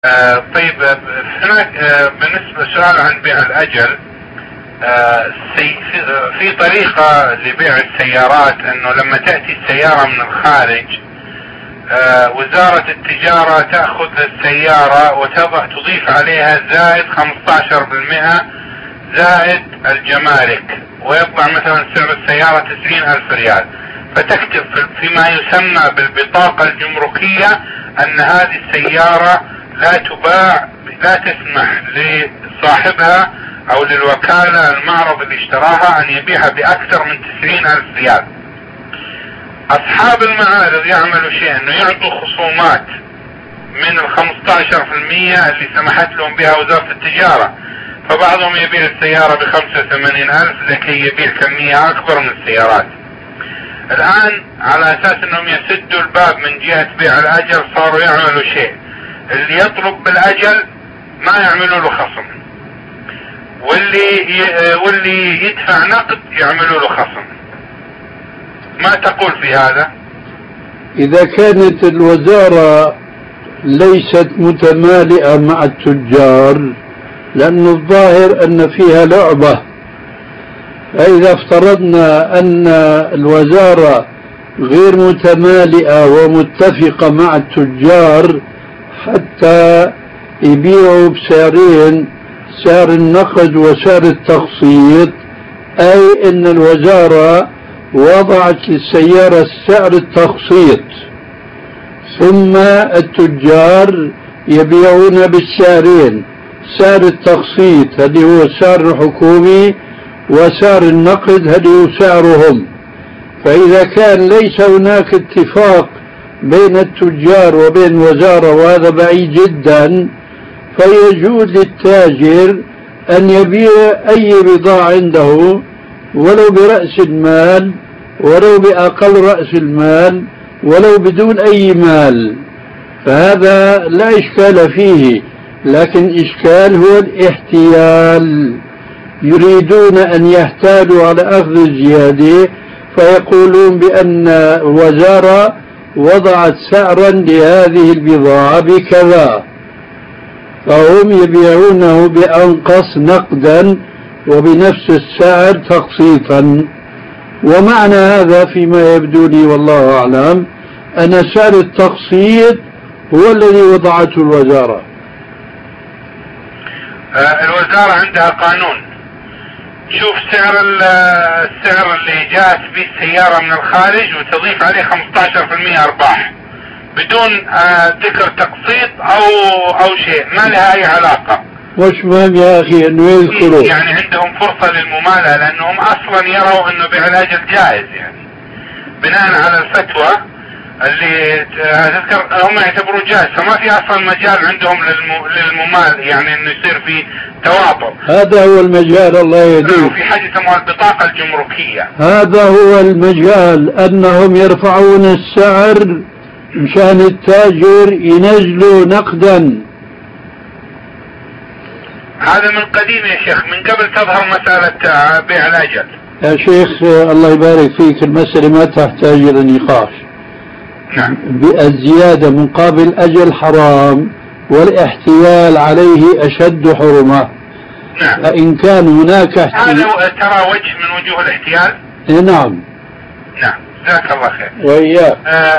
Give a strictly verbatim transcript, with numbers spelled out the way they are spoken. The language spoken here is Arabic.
آه طيب هناك آه بالنسبة سؤال عن بيع الأجل. آه في, في طريقة لبيع السيارات انه لما تأتي السيارة من الخارج آه وزارة التجارة تأخذ السيارة وتضع تضيف عليها زائد خمسة عشر بالمئة زائد الجمارك، ويطلع مثلا سعر السيارة تسعين ألف ريال، فتكتب فيما يسمى بالبطاقة الجمركية ان هذه السيارة لا تباع، لا تسمح لصاحبها او للوكالة المعرض اللي اشتراها ان يبيعها باكثر من تسعين الف ريال. اصحاب المعارض يعملوا شيء انه يعطوا خصومات من ال خمسة عشر بالمئة اللي سمحت لهم بها وزارة التجارة، فبعضهم يبيع السيارة ب خمسة وثمانين الف لكي يبيع كمية اكبر من السيارات. الان على اساس انهم يسدوا الباب من جهة بيع الاجل صاروا يعملوا شيء، اللي يطلب بالاجل ما يعملوا له خصم، واللي واللي يدفع نقد يعملوا له خصم. ما تقول في هذا؟ إذا كانت الوزارة ليست متمالئة مع التجار، لأن الظاهر أن فيها لعبة، فإذا افترضنا أن الوزارة غير متمالئة ومتفقة مع التجار حتى يبيعوا بسعرين، سعر النقد وسعر التقسيط، أي أن الوزارة وضعت للسيارة سعر التقسيط ثم التجار يبيعون بالسعرين، سعر التقسيط هذا هو السعر الحكومي وسعر النقد هذا هو سعرهم. فإذا كان ليس هناك اتفاق بين التجار وبين الوزارة وهذا بعيد جدا، فيجوز للتاجر أن يبيع أي بضاعة عنده ولو برأس المال ولو بأقل رأس المال ولو بدون أي مال، فهذا لا إشكال فيه. لكن إشكال هو الاحتيال، يريدون أن يحتالوا على أخذ الزيادة، فيقولون بأن الوزارة وضعت سعرا لهذه البضاعة بكذا، فهم يبيعونه بأنقص نقدا وبنفس السعر تقسيطا. ومعنى هذا فيما يبدو لي والله أعلم أن سعر التقسيط هو الذي وضعته الوزارة. آه الوزارة عندها قانون، شوف سعر السعر اللي جاءت به السيارة من الخارج وتضيف عليه خمسة عشر بالمئة أرباح بدون آه ذكر تقسيط أو أو شيء، ما لها أي علاقة. وش مهم يا أخي أنه يذكروا؟ يعني عندهم فرصة للممالأة، لأنهم أصلا يروا أنه بيع الأجل جائز، يعني بناء على الفتوى اللي تذكر هم يعتبروا جائز، فما في أصلا مجال عندهم للممال، يعني أنه يصير في تواطؤ. هذا هو المجال، الله يهديك. في حاجة يسموها البطاقة الجمركية، هذا هو المجال، أنهم يرفعون السعر مشان التاجر ينزلوا نقدا. هذا من قديم يا شيخ، من قبل تظهر مسألة بيع الأجل. يا شيخ الله يبارك فيك، المسألة ما تحتاج إلى نقاش. نعم. الزيادة مقابل أجل حرام، والاحتيال عليه أشد حرمة. نعم. فإن كان هناك احتيال، هذا ترى وجه من وجوه الاحتيال. نعم. نعم، جزاك الله خير. وإياك. آه